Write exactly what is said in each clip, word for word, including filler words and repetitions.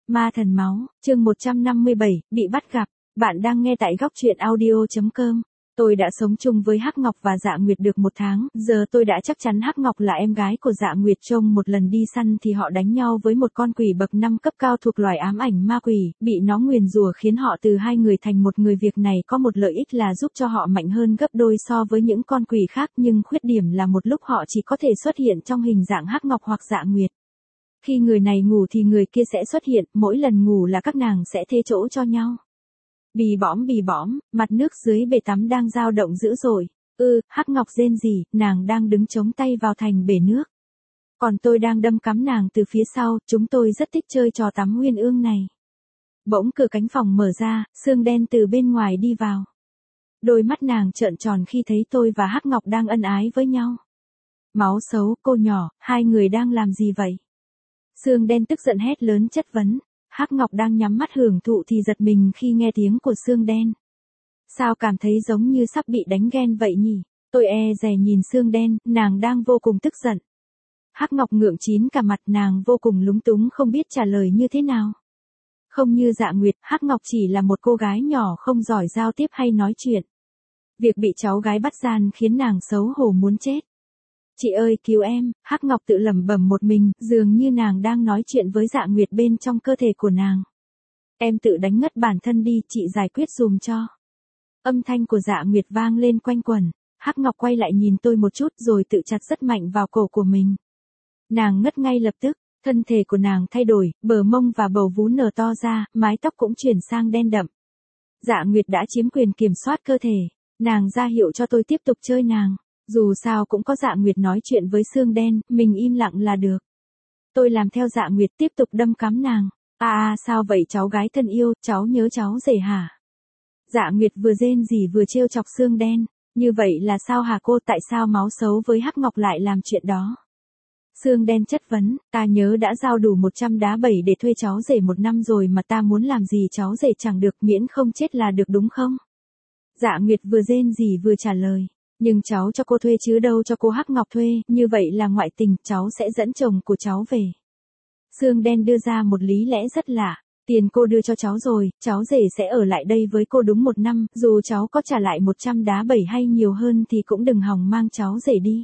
Ma thần máu, chương một trăm năm mươi bảy, bị bắt gặp. Bạn đang nghe tại góc truyện audio chấm com. Tôi đã sống chung với Hắc Ngọc và Dạ Nguyệt được một tháng, giờ tôi đã chắc chắn Hắc Ngọc là em gái của Dạ Nguyệt. Trông một lần đi săn thì họ đánh nhau với một con quỷ bậc năm cấp cao thuộc loài ám ảnh ma quỷ, bị nó nguyền rủa khiến họ từ hai người thành một người. Việc này có một lợi ích là giúp cho họ mạnh hơn gấp đôi so với những con quỷ khác, nhưng khuyết điểm là một lúc họ chỉ có thể xuất hiện trong hình dạng Hắc Ngọc hoặc Dạ Nguyệt. Khi người này ngủ thì người kia sẽ xuất hiện, mỗi lần ngủ là các nàng sẽ thê chỗ cho nhau. Bì bõm bì bõm, mặt nước dưới bể tắm đang dao động dữ dội. Ừ, Hắc Ngọc rên rỉ, nàng đang đứng chống tay vào thành bể nước. Còn tôi đang đâm cắm nàng từ phía sau, chúng tôi rất thích chơi trò tắm uyên ương này. Bỗng cửa cánh phòng mở ra, xương đen từ bên ngoài đi vào. Đôi mắt nàng trợn tròn khi thấy tôi và Hắc Ngọc đang ân ái với nhau. Máu xấu, cô nhỏ, hai người đang làm gì vậy? Xương đen tức giận hét lớn chất vấn. Hắc Ngọc đang nhắm mắt hưởng thụ thì giật mình khi nghe tiếng của xương đen. Sao cảm thấy giống như sắp bị đánh ghen vậy nhỉ? Tôi e dè nhìn xương đen, nàng đang vô cùng tức giận. Hắc Ngọc ngượng chín cả mặt, nàng vô cùng lúng túng không biết trả lời như thế nào. Không như Dạ Nguyệt, Hắc Ngọc chỉ là một cô gái nhỏ không giỏi giao tiếp hay nói chuyện. Việc bị cháu gái bắt gian khiến nàng xấu hổ muốn chết. Chị ơi cứu em, Hắc Ngọc tự lẩm bẩm một mình, dường như nàng đang nói chuyện với Dạ Nguyệt bên trong cơ thể của nàng. Em tự đánh ngất bản thân đi, chị giải quyết dùm cho. Âm thanh của Dạ Nguyệt vang lên quanh quẩn. Hắc Ngọc quay lại nhìn tôi một chút rồi tự chặt rất mạnh vào cổ của mình. Nàng ngất ngay lập tức, thân thể của nàng thay đổi, bờ mông và bầu vú nở to ra, mái tóc cũng chuyển sang đen đậm. Dạ Nguyệt đã chiếm quyền kiểm soát cơ thể, nàng ra hiệu cho tôi tiếp tục chơi nàng. Dù sao cũng có Dạ Nguyệt nói chuyện với xương đen, mình im lặng là được. Tôi làm theo Dạ Nguyệt tiếp tục đâm cắm nàng. À à sao vậy cháu gái thân yêu, cháu nhớ cháu rể hả? Dạ Nguyệt vừa rên rỉ vừa trêu chọc xương đen. Như vậy là sao hả cô, tại sao máu xấu với Hắc Ngọc lại làm chuyện đó? Xương đen chất vấn, ta nhớ đã giao đủ một trăm đá bẩy để thuê cháu rể một năm rồi mà ta muốn làm gì cháu rể chẳng được, miễn không chết là được đúng không? Dạ Nguyệt vừa rên rỉ vừa trả lời. Nhưng cháu cho cô thuê chứ đâu cho cô Hắc Ngọc thuê, như vậy là ngoại tình, cháu sẽ dẫn chồng của cháu về. Xương đen đưa ra một lý lẽ rất lạ, tiền cô đưa cho cháu rồi, cháu rể sẽ ở lại đây với cô đúng một năm, dù cháu có trả lại một trăm đá bẩy hay nhiều hơn thì cũng đừng hòng mang cháu rể đi.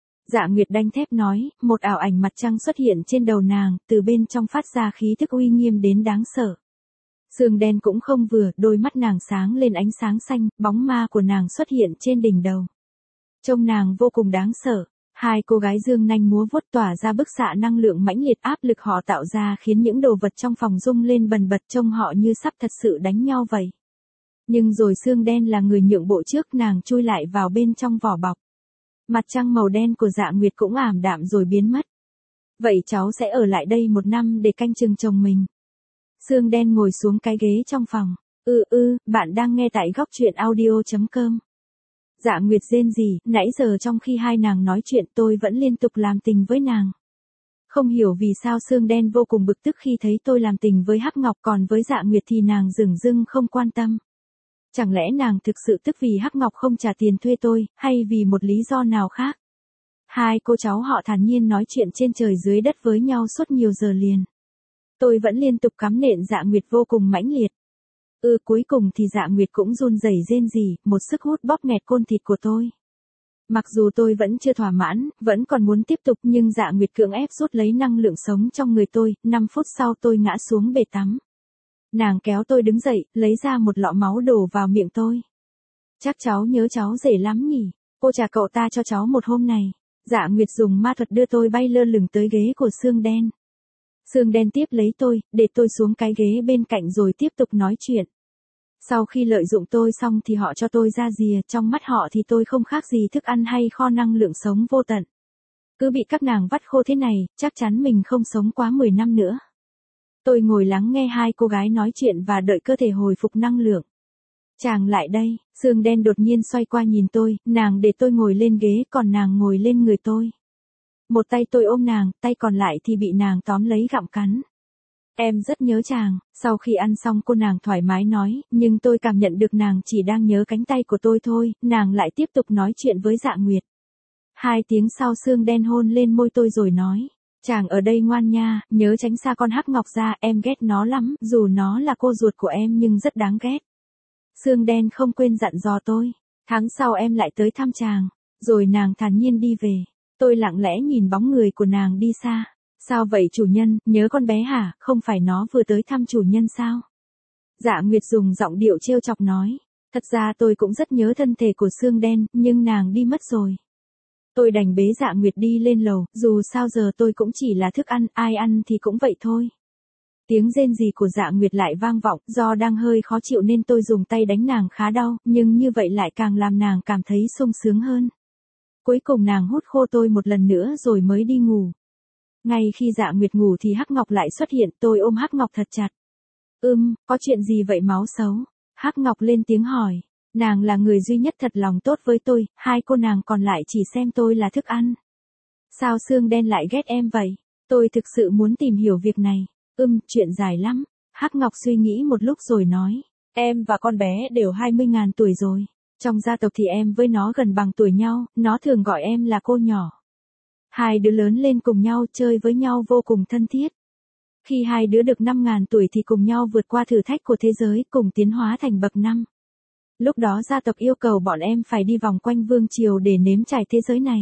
Dạ Nguyệt đanh thép nói, một ảo ảnh mặt trăng xuất hiện trên đầu nàng, từ bên trong phát ra khí thức uy nghiêm đến đáng sợ. Xương đen cũng không vừa, đôi mắt nàng sáng lên ánh sáng xanh, bóng ma của nàng xuất hiện trên đỉnh đầu. Trông nàng vô cùng đáng sợ, hai cô gái dương nanh múa vuốt tỏa ra bức xạ năng lượng mãnh liệt, áp lực họ tạo ra khiến những đồ vật trong phòng rung lên bần bật, trông họ như sắp thật sự đánh nhau vậy. Nhưng rồi xương đen là người nhượng bộ trước, nàng chui lại vào bên trong vỏ bọc. Mặt trăng màu đen của Dạ Nguyệt cũng ảm đạm rồi biến mất. Vậy cháu sẽ ở lại đây một năm để canh chừng chồng mình. Xương đen ngồi xuống cái ghế trong phòng. Ừ ừ, bạn đang nghe tại góc truyện audio chấm com. Dạ Nguyệt rên rỉ, nãy giờ trong khi hai nàng nói chuyện tôi vẫn liên tục làm tình với nàng. Không hiểu vì sao xương đen vô cùng bực tức khi thấy tôi làm tình với Hắc Ngọc, còn với Dạ Nguyệt thì nàng dửng dưng không quan tâm. Chẳng lẽ nàng thực sự tức vì Hắc Ngọc không trả tiền thuê tôi, hay vì một lý do nào khác? Hai cô cháu họ thản nhiên nói chuyện trên trời dưới đất với nhau suốt nhiều giờ liền. Tôi vẫn liên tục cắm nện Dạ Nguyệt vô cùng mãnh liệt. Ừ cuối cùng thì Dạ Nguyệt cũng run rẩy rên rỉ, một sức hút bóp nghẹt côn thịt của tôi. Mặc dù tôi vẫn chưa thỏa mãn, vẫn còn muốn tiếp tục, nhưng Dạ Nguyệt cưỡng ép rút lấy năng lượng sống trong người tôi, năm phút sau tôi ngã xuống bể tắm. Nàng kéo tôi đứng dậy, lấy ra một lọ máu đổ vào miệng tôi. Chắc cháu nhớ cháu rể lắm nhỉ, cô trả cậu ta cho cháu một hôm này. Dạ Nguyệt dùng ma thuật đưa tôi bay lơ lửng tới ghế của xương đen. Xương đen tiếp lấy tôi, để tôi xuống cái ghế bên cạnh rồi tiếp tục nói chuyện. Sau khi lợi dụng tôi xong thì họ cho tôi ra rìa, trong mắt họ thì tôi không khác gì thức ăn hay kho năng lượng sống vô tận. Cứ bị các nàng vắt khô thế này, chắc chắn mình không sống quá mười năm nữa. Tôi ngồi lắng nghe hai cô gái nói chuyện và đợi cơ thể hồi phục năng lượng. Chàng lại đây, xương đen đột nhiên xoay qua nhìn tôi, nàng để tôi ngồi lên ghế còn nàng ngồi lên người tôi. Một tay tôi ôm nàng, tay còn lại thì bị nàng tóm lấy gặm cắn. Em rất nhớ chàng, sau khi ăn xong cô nàng thoải mái nói, nhưng tôi cảm nhận được nàng chỉ đang nhớ cánh tay của tôi thôi, nàng lại tiếp tục nói chuyện với Dạ Nguyệt. Hai tiếng sau xương đen hôn lên môi tôi rồi nói, Chàng ở đây ngoan nha, nhớ tránh xa con Hắc Ngọc ra, em ghét nó lắm, dù nó là cô ruột của em nhưng rất đáng ghét. Xương đen không quên dặn dò tôi, tháng sau em lại tới thăm chàng, rồi nàng thản nhiên đi về. Tôi lặng lẽ nhìn bóng người của nàng đi xa. Sao vậy chủ nhân, nhớ con bé hả, không phải nó vừa tới thăm chủ nhân sao? Dạ Nguyệt dùng giọng điệu trêu chọc nói, thật ra tôi cũng rất nhớ thân thể của xương đen, nhưng nàng đi mất rồi. Tôi đành bế Dạ Nguyệt đi lên lầu, dù sao giờ tôi cũng chỉ là thức ăn, ai ăn thì cũng vậy thôi. Tiếng rên rỉ của Dạ Nguyệt lại vang vọng, do đang hơi khó chịu nên tôi dùng tay đánh nàng khá đau, nhưng như vậy lại càng làm nàng cảm thấy sung sướng hơn. Cuối cùng nàng hút khô tôi một lần nữa rồi mới đi ngủ. Ngay khi Dạ Nguyệt ngủ thì Hắc Ngọc lại xuất hiện, tôi ôm Hắc Ngọc thật chặt. Ừm, có chuyện gì vậy máu xấu? Hắc Ngọc lên tiếng hỏi. Nàng là người duy nhất thật lòng tốt với tôi, hai cô nàng còn lại chỉ xem tôi là thức ăn. Sao xương đen lại ghét em vậy? Tôi thực sự muốn tìm hiểu việc này. Ừm, chuyện dài lắm. Hắc Ngọc suy nghĩ một lúc rồi nói. Em và con bé đều hai mươi ngàn tuổi rồi. Trong gia tộc thì em với nó gần bằng tuổi nhau, nó thường gọi em là cô nhỏ. Hai đứa lớn lên cùng nhau chơi với nhau vô cùng thân thiết. Khi hai đứa được năm ngàn tuổi thì cùng nhau vượt qua thử thách của thế giới, cùng tiến hóa thành bậc năm. Lúc đó gia tộc yêu cầu bọn em phải đi vòng quanh vương triều để nếm trải thế giới này.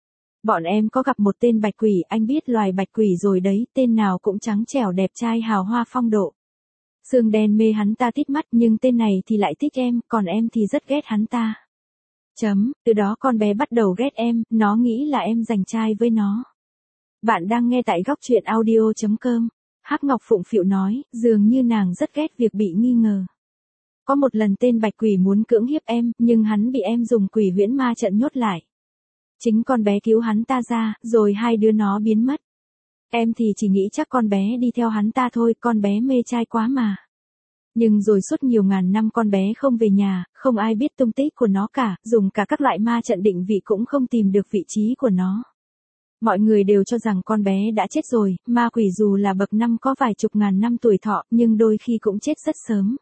Bọn em có gặp một tên bạch quỷ, anh biết loài bạch quỷ rồi đấy, tên nào cũng trắng trẻo đẹp trai hào hoa phong độ. Xương đen mê hắn ta tít mắt nhưng tên này thì lại thích em, còn em thì rất ghét hắn ta. Chấm, từ đó con bé bắt đầu ghét em, nó nghĩ là em giành trai với nó. Bạn đang nghe tại góc truyện audio chấm com. Hắc Ngọc phụng phịu nói, dường như nàng rất ghét việc bị nghi ngờ. Có một lần tên bạch quỷ muốn cưỡng hiếp em, nhưng hắn bị em dùng quỷ huyễn ma trận nhốt lại. Chính con bé cứu hắn ta ra, rồi hai đứa nó biến mất. Em thì chỉ nghĩ chắc con bé đi theo hắn ta thôi, con bé mê trai quá mà. Nhưng rồi suốt nhiều ngàn năm con bé không về nhà, không ai biết tung tích của nó cả, dùng cả các loại ma trận định vị cũng không tìm được vị trí của nó. Mọi người đều cho rằng con bé đã chết rồi, ma quỷ dù là bậc năm có vài chục ngàn năm tuổi thọ, nhưng đôi khi cũng chết rất sớm.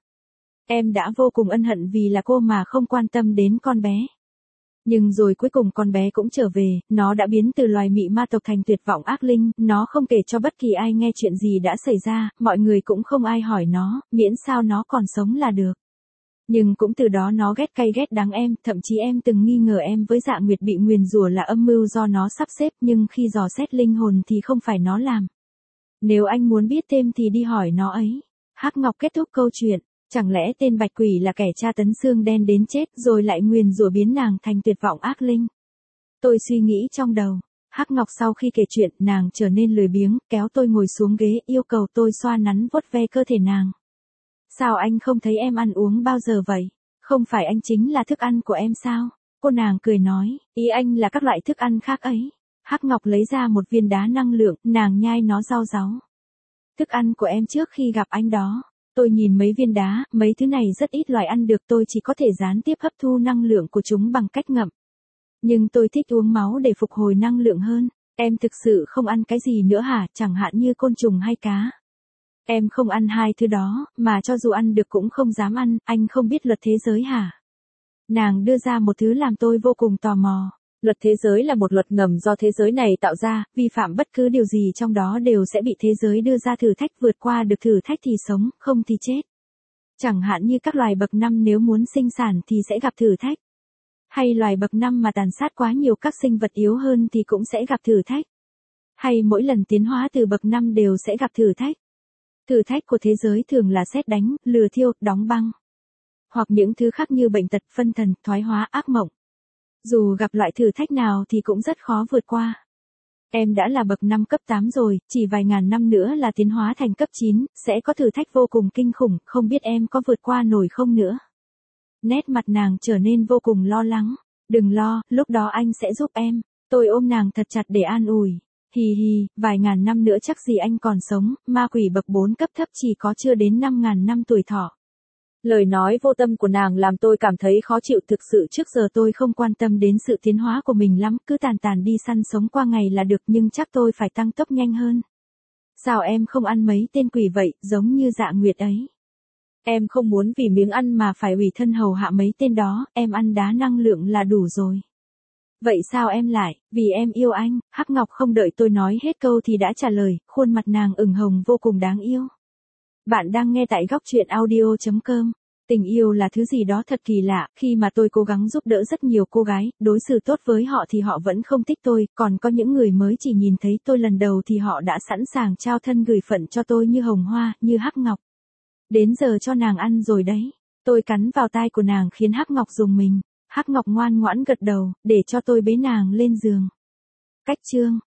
Em đã vô cùng ân hận vì là cô mà không quan tâm đến con bé. Nhưng rồi cuối cùng con bé cũng trở về, nó đã biến từ loài mị ma tộc thành tuyệt vọng ác linh, nó không kể cho bất kỳ ai nghe chuyện gì đã xảy ra, mọi người cũng không ai hỏi nó, miễn sao nó còn sống là được. Nhưng cũng từ đó nó ghét cay ghét đắng em, thậm chí em từng nghi ngờ em với Dạ Nguyệt bị nguyền rủa là âm mưu do nó sắp xếp, nhưng khi dò xét linh hồn thì không phải nó làm. Nếu anh muốn biết thêm thì đi hỏi nó ấy. Hắc Ngọc kết thúc câu chuyện. Chẳng lẽ tên bạch quỷ là kẻ tra tấn xương đen đến chết rồi lại nguyền rủa biến nàng thành tuyệt vọng ác linh? Tôi suy nghĩ trong đầu. Hắc Ngọc sau khi kể chuyện nàng trở nên lười biếng, kéo tôi ngồi xuống ghế, yêu cầu tôi xoa nắn vuốt ve cơ thể nàng. Sao anh không thấy em ăn uống bao giờ vậy? Không phải anh chính là thức ăn của em sao? Cô nàng cười nói, ý anh là các loại thức ăn khác ấy. Hắc Ngọc lấy ra một viên đá năng lượng, nàng nhai nó rau ráu. Thức ăn của em trước khi gặp anh đó. Tôi nhìn mấy viên đá, mấy thứ này rất ít loài ăn được, tôi chỉ có thể gián tiếp hấp thu năng lượng của chúng bằng cách ngậm. Nhưng tôi thích uống máu để phục hồi năng lượng hơn. Em thực sự không ăn cái gì nữa hả, chẳng hạn như côn trùng hay cá? Em không ăn hai thứ đó, mà cho dù ăn được cũng không dám ăn, anh không biết luật thế giới hả? Nàng đưa ra một thứ làm tôi vô cùng tò mò. Luật thế giới là một luật ngầm do thế giới này tạo ra, vi phạm bất cứ điều gì trong đó đều sẽ bị thế giới đưa ra thử thách, vượt qua được thử thách thì sống, không thì chết. Chẳng hạn như các loài bậc năm nếu muốn sinh sản thì sẽ gặp thử thách. Hay loài bậc năm mà tàn sát quá nhiều các sinh vật yếu hơn thì cũng sẽ gặp thử thách. Hay mỗi lần tiến hóa từ bậc năm đều sẽ gặp thử thách. Thử thách của thế giới thường là sét đánh, lửa thiêu, đóng băng. Hoặc những thứ khác như bệnh tật, phân thần, thoái hóa, ác mộng. Dù gặp loại thử thách nào thì cũng rất khó vượt qua. Em đã là bậc năm cấp tám rồi, chỉ vài ngàn năm nữa là tiến hóa thành cấp chín, sẽ có thử thách vô cùng kinh khủng, không biết em có vượt qua nổi không nữa. Nét mặt nàng trở nên vô cùng lo lắng. Đừng lo, lúc đó anh sẽ giúp em. Tôi ôm nàng thật chặt để an ủi. Hì hì, vài ngàn năm nữa chắc gì anh còn sống, ma quỷ bậc bốn cấp thấp chỉ có chưa đến năm ngàn năm tuổi thọ. Lời nói vô tâm của nàng làm tôi cảm thấy khó chịu, thực sự trước giờ tôi không quan tâm đến sự tiến hóa của mình lắm, cứ tàn tàn đi săn sống qua ngày là được, nhưng chắc tôi phải tăng tốc nhanh hơn. Sao em không ăn mấy tên quỷ vậy, giống như Dạ Nguyệt ấy? Em không muốn vì miếng ăn mà phải ủy thân hầu hạ mấy tên đó, em ăn đá năng lượng là đủ rồi. Vậy sao em lại, vì em yêu anh, Hắc Ngọc không đợi tôi nói hết câu thì đã trả lời, khuôn mặt nàng ửng hồng vô cùng đáng yêu. Bạn đang nghe tại góc truyện audio.com. Tình yêu là thứ gì đó thật kỳ lạ, khi mà tôi cố gắng giúp đỡ rất nhiều cô gái, đối xử tốt với họ thì họ vẫn không thích tôi, còn có những người mới chỉ nhìn thấy tôi lần đầu thì họ đã sẵn sàng trao thân gửi phận cho tôi như hồng hoa, như Hắc Ngọc. Đến giờ cho nàng ăn rồi đấy. Tôi cắn vào tai của nàng khiến Hắc Ngọc rùng mình. Hắc Ngọc ngoan ngoãn gật đầu, để cho tôi bế nàng lên giường. Cách chương